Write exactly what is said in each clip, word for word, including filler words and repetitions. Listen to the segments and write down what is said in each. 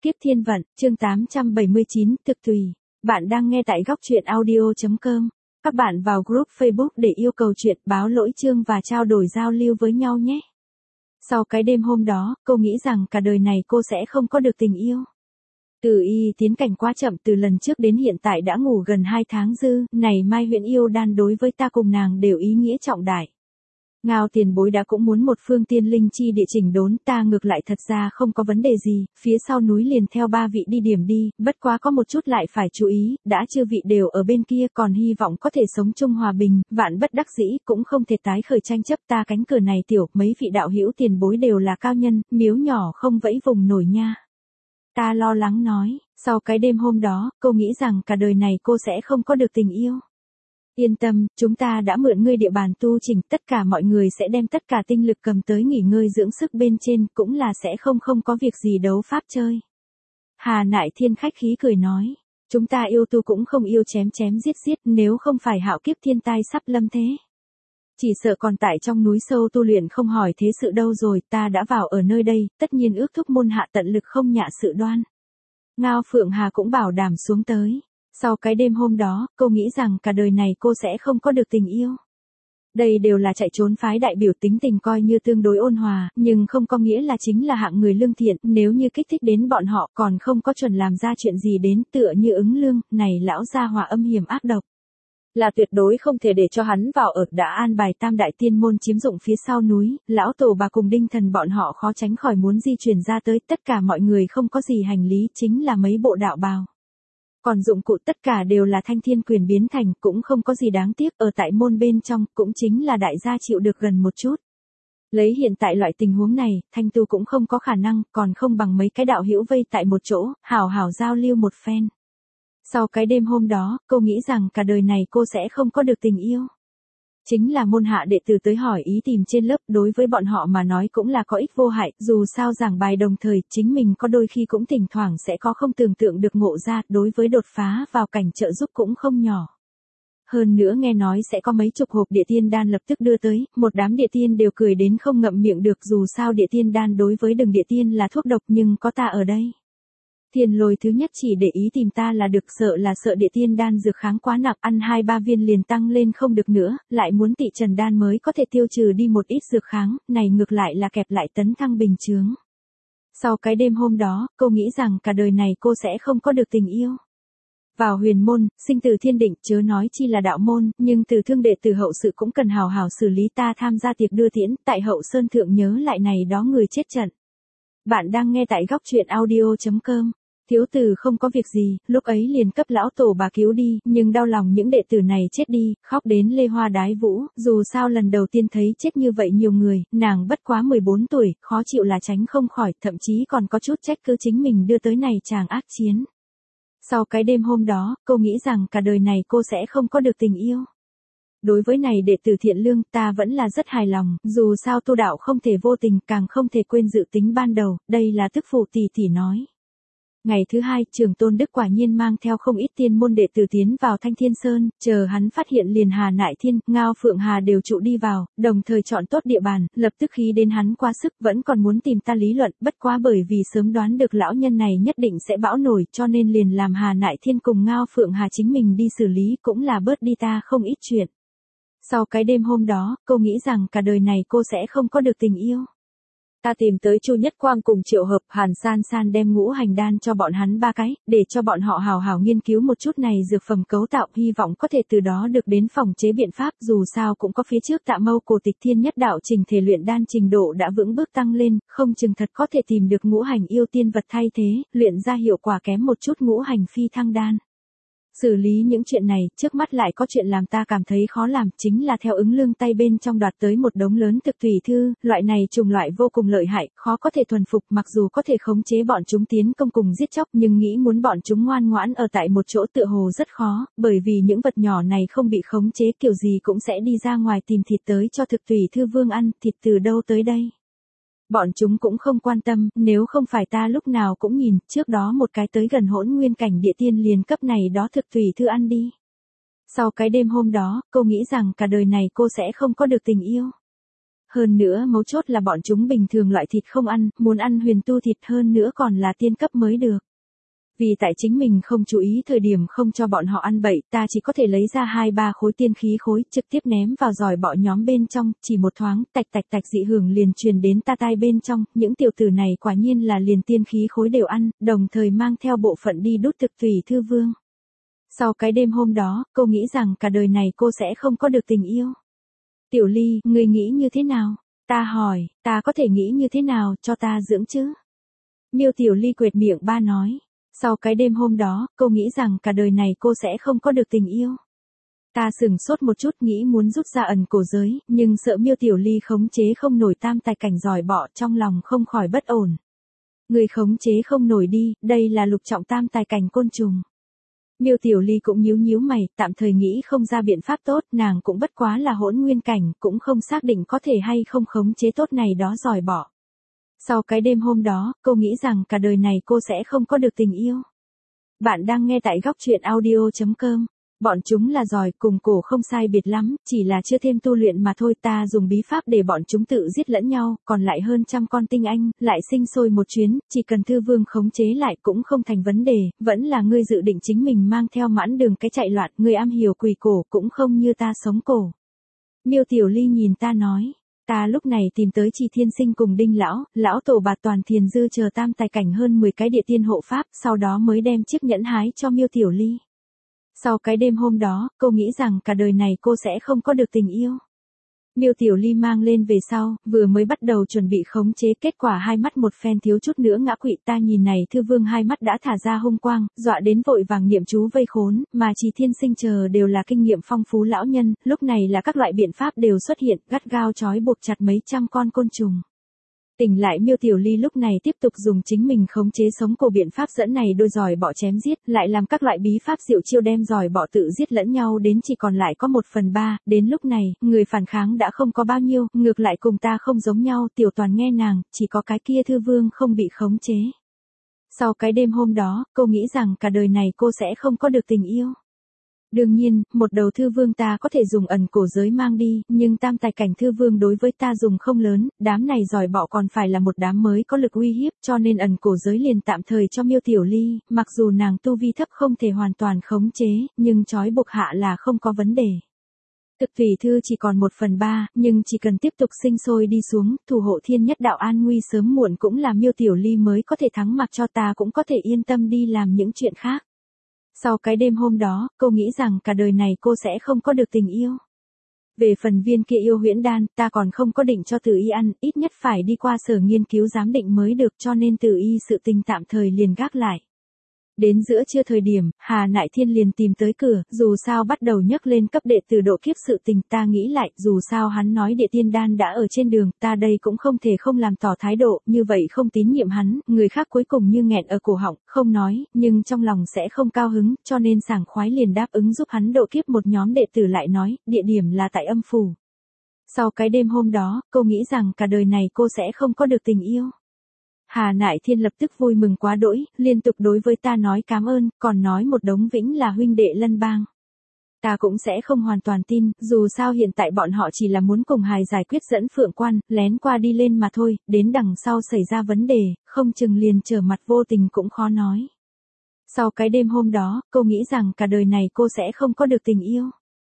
Kiếp thiên vận, chương tám trăm bảy mươi chín, thực tùy. Bạn đang nghe tại góc truyện audio.com. Các bạn vào group Facebook để yêu cầu chuyện, báo lỗi chương và trao đổi giao lưu với nhau nhé. Sau cái đêm hôm đó, cô nghĩ rằng cả đời này cô sẽ không có được tình yêu. Từ y tiến cảnh quá chậm, từ lần trước đến hiện tại đã ngủ gần hai tháng dư, này mai huyện yêu đan đối với ta cùng nàng đều ý nghĩa trọng đại. Ngao tiền bối đã cũng muốn một phương tiên linh chi địa chỉnh đốn, ta ngược lại thật ra không có vấn đề gì, phía sau núi liền theo ba vị đi điểm đi, bất quá có một chút lại phải chú ý, đã chư vị đều ở bên kia còn hy vọng có thể sống chung hòa bình, vạn bất đắc dĩ cũng không thể tái khởi tranh chấp, ta cánh cửa này tiểu, mấy vị đạo hữu tiền bối đều là cao nhân, miếu nhỏ không vẫy vùng nổi nha. Ta lo lắng nói, sau cái đêm hôm đó, cô nghĩ rằng cả đời này cô sẽ không có được tình yêu. Yên tâm, chúng ta đã mượn ngươi địa bàn tu chỉnh, tất cả mọi người sẽ đem tất cả tinh lực cầm tới nghỉ ngơi dưỡng sức bên trên, cũng là sẽ không không có việc gì đấu pháp chơi. Hà Nại Thiên khách khí cười nói, chúng ta yêu tu cũng không yêu chém chém giết giết, nếu không phải hạo kiếp thiên tai sắp lâm thế. Chỉ sợ còn tại trong núi sâu tu luyện không hỏi thế sự đâu rồi, ta đã vào ở nơi đây, tất nhiên ước thúc môn hạ tận lực không nhạ sự đoan. Ngao Phượng Hà cũng bảo đảm xuống tới. Sau cái đêm hôm đó, cô nghĩ rằng cả đời này cô sẽ không có được tình yêu. Đây đều là chạy trốn phái đại biểu, tính tình coi như tương đối ôn hòa, nhưng không có nghĩa là chính là hạng người lương thiện, nếu như kích thích đến bọn họ còn không có chuẩn làm ra chuyện gì đến, tựa như ứng lương, này lão gia hỏa âm hiểm ác độc. Là tuyệt đối không thể để cho hắn vào ở, đã an bài tam đại tiên môn chiếm dụng phía sau núi, lão tổ bà cùng đinh thần bọn họ khó tránh khỏi muốn di chuyển ra tới, tất cả mọi người không có gì hành lý, chính là mấy bộ đạo bào. Còn dụng cụ tất cả đều là thanh thiên quyền biến thành, cũng không có gì đáng tiếc, ở tại môn bên trong, cũng chính là đại gia chịu được gần một chút. Lấy hiện tại loại tình huống này, thanh tu cũng không có khả năng, còn không bằng mấy cái đạo hữu vây tại một chỗ, hảo hảo giao lưu một phen. Sau cái đêm hôm đó, cô nghĩ rằng cả đời này cô sẽ không có được tình yêu. Chính là môn hạ đệ tử tới hỏi ý tìm trên lớp, đối với bọn họ mà nói cũng là có ích vô hại, dù sao giảng bài đồng thời, chính mình có đôi khi cũng thỉnh thoảng sẽ có không tưởng tượng được ngộ ra, đối với đột phá vào cảnh trợ giúp cũng không nhỏ. Hơn nữa nghe nói sẽ có mấy chục hộp địa tiên đan lập tức đưa tới, một đám địa tiên đều cười đến không ngậm miệng được, dù sao địa tiên đan đối với đừng địa tiên là thuốc độc nhưng có ta ở đây. Thiên Lôi thứ nhất chỉ để ý tìm ta là được, sợ là sợ địa tiên đan dược kháng quá nặng, ăn hai ba viên liền tăng lên không được nữa, lại muốn tị trần đan mới có thể tiêu trừ đi một ít dược kháng, này ngược lại là kẹp lại tấn thăng bình chướng. Sau cái đêm hôm đó, cô nghĩ rằng cả đời này cô sẽ không có được tình yêu. Vào huyền môn, sinh từ thiên định, chớ nói chi là đạo môn, nhưng từ thương đệ từ hậu sự cũng cần hào hào xử lý, ta tham gia tiệc đưa tiễn, tại hậu sơn thượng nhớ lại này đó người chết trận. Bạn đang nghe tại góc truyện audio.com. Thiếu tử không có việc gì, lúc ấy liền cấp lão tổ bà cứu đi, nhưng đau lòng những đệ tử này chết đi, khóc đến lê hoa đái vũ, dù sao lần đầu tiên thấy chết như vậy nhiều người, nàng bất quá mười bốn tuổi, khó chịu là tránh không khỏi, thậm chí còn có chút trách cứ chính mình đưa tới này chàng ác chiến. Sau cái đêm hôm đó, cô nghĩ rằng cả đời này cô sẽ không có được tình yêu. Đối với này đệ tử thiện lương, ta vẫn là rất hài lòng, dù sao tu đạo không thể vô tình, càng không thể quên dự tính ban đầu, đây là tức phụ tỷ tỷ nói. Ngày thứ hai, Trường Tôn Đức quả nhiên mang theo không ít tiên môn đệ tử tiến vào Thanh Thiên Sơn, chờ hắn phát hiện liền Hà Nại Thiên, Ngao Phượng Hà đều trụ đi vào, đồng thời chọn tốt địa bàn, lập tức khí đến hắn quá sức, vẫn còn muốn tìm ta lý luận, bất quá bởi vì sớm đoán được lão nhân này nhất định sẽ bão nổi, cho nên liền làm Hà Nại Thiên cùng Ngao Phượng Hà chính mình đi xử lý, cũng là bớt đi ta không ít chuyện. Sau cái đêm hôm đó, cô nghĩ rằng cả đời này cô sẽ không có được tình yêu. Ta tìm tới Chu Nhất Quang cùng Triệu Hợp, Hàn San San đem ngũ hành đan cho bọn hắn ba cái, để cho bọn họ hào hào nghiên cứu một chút này dược phẩm cấu tạo, hy vọng có thể từ đó được đến phòng chế biện pháp, dù sao cũng có phía trước Tạ Mâu Cổ Tịch Thiên nhất đạo trình thể luyện đan trình độ đã vững bước tăng lên, không chừng thật có thể tìm được ngũ hành yêu tiên vật thay thế, luyện ra hiệu quả kém một chút ngũ hành phi thăng đan. Xử lý những chuyện này, trước mắt lại có chuyện làm ta cảm thấy khó làm, chính là theo ứng lương tay bên trong đoạt tới một đống lớn thực tùy thư, loại này trùng loại vô cùng lợi hại, khó có thể thuần phục, mặc dù có thể khống chế bọn chúng tiến công cùng giết chóc, nhưng nghĩ muốn bọn chúng ngoan ngoãn ở tại một chỗ tựa hồ rất khó, bởi vì những vật nhỏ này không bị khống chế kiểu gì cũng sẽ đi ra ngoài tìm thịt tới cho thực tùy thư vương ăn, thịt từ đâu tới đây. Bọn chúng cũng không quan tâm, nếu không phải ta lúc nào cũng nhìn, trước đó một cái tới gần hỗn nguyên cảnh địa tiên liền cấp này đó thực tùy thư ăn đi. Sau cái đêm hôm đó, cô nghĩ rằng cả đời này cô sẽ không có được tình yêu. Hơn nữa mấu chốt là bọn chúng bình thường loại thịt không ăn, muốn ăn huyền tu thịt hơn nữa còn là tiên cấp mới được. Vì tại chính mình không chú ý thời điểm không cho bọn họ ăn bậy, ta chỉ có thể lấy ra hai ba khối tiên khí khối, trực tiếp ném vào giỏi bọ nhóm bên trong, chỉ một thoáng, tạch tạch tạch dị hưởng liền truyền đến ta tai bên trong, những tiểu tử này quả nhiên là liền tiên khí khối đều ăn, đồng thời mang theo bộ phận đi đút thực tùy thư vương. Sau cái đêm hôm đó, cô nghĩ rằng cả đời này cô sẽ không có được tình yêu. Tiểu Ly, ngươi nghĩ như thế nào? Ta hỏi, ta có thể nghĩ như thế nào, cho ta dưỡng chứ? Miêu Tiểu Ly quệt miệng ba nói. Sau cái đêm hôm đó, cô nghĩ rằng cả đời này cô sẽ không có được tình yêu. Ta sừng sốt một chút nghĩ muốn rút ra ẩn cổ giới, nhưng sợ Miêu Tiểu Ly khống chế không nổi tam tài cảnh giỏi bọ trong lòng không khỏi bất ổn. Người khống chế không nổi đi, đây là lục trọng tam tài cảnh côn trùng. Miêu Tiểu Ly cũng nhíu nhíu mày, tạm thời nghĩ không ra biện pháp tốt, nàng cũng bất quá là hỗn nguyên cảnh, cũng không xác định có thể hay không khống chế tốt này đó giỏi bọ. Sau cái đêm hôm đó, cô nghĩ rằng cả đời này cô sẽ không có được tình yêu. Bạn đang nghe tại góc truyện audio chấm com. Bọn chúng là giỏi, cùng cổ không sai biệt lắm, chỉ là chưa thêm tu luyện mà thôi. Ta dùng bí pháp để bọn chúng tự giết lẫn nhau, còn lại hơn trăm con tinh anh, lại sinh sôi một chuyến, chỉ cần thư vương khống chế lại cũng không thành vấn đề, vẫn là ngươi dự định chính mình mang theo mãn đường cái chạy loạn, ngươi am hiểu quỳ cổ cũng không như ta sống cổ. Miêu Tiểu Ly nhìn ta nói. Ta lúc này tìm tới Trì Thiên Sinh cùng Đinh Lão, Lão Tổ Bạt Toàn Thiền Dư chờ tam tài cảnh hơn mười cái địa tiên hộ pháp, sau đó mới đem chiếc nhẫn hái cho Miêu Tiểu Ly. Sau cái đêm hôm đó, cô nghĩ rằng cả đời này cô sẽ không có được tình yêu. Miêu Tiểu Ly mang lên về sau, vừa mới bắt đầu chuẩn bị khống chế, kết quả hai mắt một phen thiếu chút nữa ngã quỵ. Ta nhìn này thư vương hai mắt đã thả ra hung quang, dọa đến vội vàng niệm chú vây khốn, mà Trì Thiên Sinh chờ đều là kinh nghiệm phong phú lão nhân, lúc này là các loại biện pháp đều xuất hiện, gắt gao trói buộc chặt mấy trăm con côn trùng. Tỉnh lại Miêu Tiểu Ly lúc này tiếp tục dùng chính mình khống chế sống cổ biện pháp dẫn này đôi giỏi bọ chém giết, lại làm các loại bí pháp diệu chiêu đem giỏi bọ tự giết lẫn nhau đến chỉ còn lại có một phần ba, đến lúc này, người phản kháng đã không có bao nhiêu, ngược lại cùng ta không giống nhau, Tiểu Toàn nghe nàng, chỉ có cái kia thư vương không bị khống chế. Sau cái đêm hôm đó, cô nghĩ rằng cả đời này cô sẽ không có được tình yêu. Đương nhiên, một đầu thư vương ta có thể dùng ẩn cổ giới mang đi, nhưng tam tài cảnh thư vương đối với ta dùng không lớn, đám này giỏi bọ còn phải là một đám mới có lực uy hiếp, cho nên ẩn cổ giới liền tạm thời cho Miêu Tiểu Ly, mặc dù nàng tu vi thấp không thể hoàn toàn khống chế, nhưng trói buộc hạ là không có vấn đề. Thực thủy thư chỉ còn một phần ba, nhưng chỉ cần tiếp tục sinh sôi đi xuống, thủ hộ thiên nhất đạo an nguy sớm muộn cũng là Miêu Tiểu Ly mới có thể thắng, mặc cho ta cũng có thể yên tâm đi làm những chuyện khác. Sau cái đêm hôm đó, cô nghĩ rằng cả đời này cô sẽ không có được tình yêu. Về phần viên kia yêu huyễn đan, ta còn không có định cho Tử Y ăn, ít nhất phải đi qua sở nghiên cứu giám định mới được, cho nên Tử Y sự tình tạm thời liền gác lại. Đến giữa trưa thời điểm, Hà Nại Thiên liền tìm tới cửa, dù sao bắt đầu nhấc lên cấp đệ tử độ kiếp sự tình, ta nghĩ lại, dù sao hắn nói địa tiên đan đã ở trên đường, ta đây cũng không thể không làm tỏ thái độ, như vậy không tín nhiệm hắn, người khác cuối cùng như nghẹn ở cổ họng, không nói, nhưng trong lòng sẽ không cao hứng, cho nên sảng khoái liền đáp ứng giúp hắn độ kiếp. Một nhóm đệ tử lại nói, địa điểm là tại âm phủ. Sau cái đêm hôm đó, cô nghĩ rằng cả đời này cô sẽ không có được tình yêu. Hà Nại Thiên lập tức vui mừng quá đỗi, liên tục đối với ta nói cảm ơn, còn nói một đống vĩnh là huynh đệ lân bang. Ta cũng sẽ không hoàn toàn tin, dù sao hiện tại bọn họ chỉ là muốn cùng hài giải quyết dẫn Phượng Quan, lén qua đi lên mà thôi, đến đằng sau xảy ra vấn đề, không chừng liền trở mặt vô tình cũng khó nói. Sau cái đêm hôm đó, cô nghĩ rằng cả đời này cô sẽ không có được tình yêu.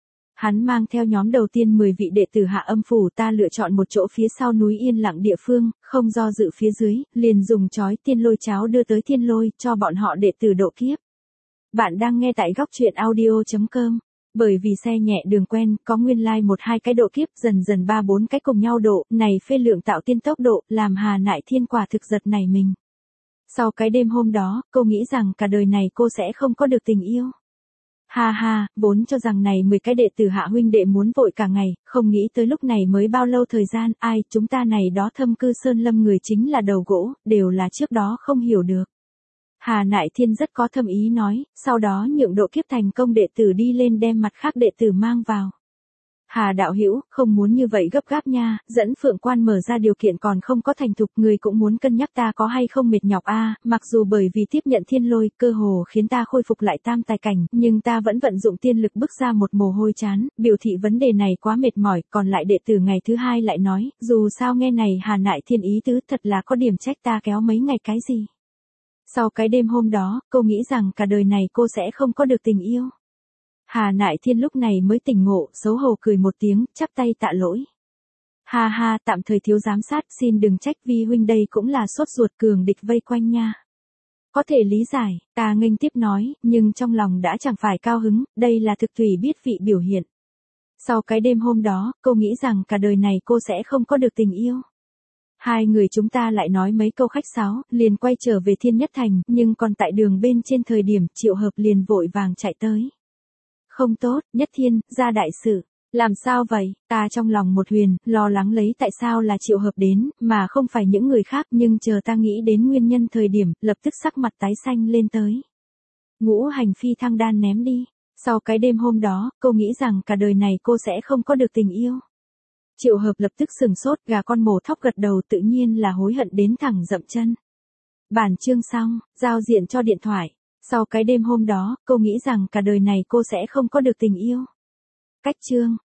Hắn mang theo nhóm đầu tiên mười vị đệ tử hạ âm phủ, ta lựa chọn một chỗ phía sau núi yên lặng địa phương, không do dự phía dưới, liền dùng chói tiên lôi cháo đưa tới thiên lôi, cho bọn họ đệ tử độ kiếp. Bạn đang nghe tại góc truyện audio chấm com. Bởi vì xe nhẹ đường quen, có nguyên lai like một hai cái độ kiếp, dần dần ba bốn cái cùng nhau độ, này phê lượng tạo tiên tốc độ, làm Hà Nại Thiên quả thực giật nảy mình. Sau cái đêm hôm đó, cô nghĩ rằng cả đời này cô sẽ không có được tình yêu. Ha ha, vốn cho rằng này mười cái đệ tử hạ huynh đệ muốn vội cả ngày, không nghĩ tới lúc này mới bao lâu thời gian, ai, chúng ta này đó thâm cư sơn lâm người chính là đầu gỗ, đều là trước đó không hiểu được. Hà Nại Thiên rất có thâm ý nói, sau đó nhượng độ kiếp thành công đệ tử đi lên đem mặt khác đệ tử mang vào. Hà đạo hữu, không muốn như vậy gấp gáp nha, dẫn Phượng Quan mở ra điều kiện còn không có thành thục, người cũng muốn cân nhắc ta có hay không mệt nhọc a, mặc dù bởi vì tiếp nhận thiên lôi, cơ hồ khiến ta khôi phục lại tam tài cảnh, nhưng ta vẫn vận dụng tiên lực bức ra một mồ hôi chán, biểu thị vấn đề này quá mệt mỏi, còn lại đệ tử ngày thứ hai lại nói, dù sao nghe này Hà Nại Thiên ý tứ thật là có điểm trách ta kéo mấy ngày cái gì. Sau cái đêm hôm đó, cô nghĩ rằng cả đời này cô sẽ không có được tình yêu. Hà Nại Thiên lúc này mới tỉnh ngộ, xấu hổ cười một tiếng, chắp tay tạ lỗi. Ha ha, tạm thời thiếu giám sát, xin đừng trách, vi huynh đây cũng là sốt ruột, cường địch vây quanh nha. Có thể lý giải, ta nghênh tiếp nói, nhưng trong lòng đã chẳng phải cao hứng, đây là thực tùy biết vị biểu hiện. Sau cái đêm hôm đó, cô nghĩ rằng cả đời này cô sẽ không có được tình yêu. Hai người chúng ta lại nói mấy câu khách sáo, liền quay trở về Thiên Nhất Thành, nhưng còn tại đường bên trên thời điểm, Triệu Hợp liền vội vàng chạy tới. Không tốt, Nhất Thiên, ra đại sự. Làm sao vậy? Ta trong lòng một huyền, lo lắng lấy tại sao là Triệu Hợp đến, mà không phải những người khác, nhưng chờ ta nghĩ đến nguyên nhân thời điểm, lập tức sắc mặt tái xanh lên tới. Ngũ hành phi thăng đan ném đi. Sau cái đêm hôm đó, cô nghĩ rằng cả đời này cô sẽ không có được tình yêu. Triệu Hợp lập tức sừng sốt, gà con mổ thóc gật đầu, tự nhiên là hối hận đến thẳng dậm chân. Bản chương xong, giao diện cho điện thoại. Sau cái đêm hôm đó, cô nghĩ rằng cả đời này cô sẽ không có được tình yêu. Cách chương.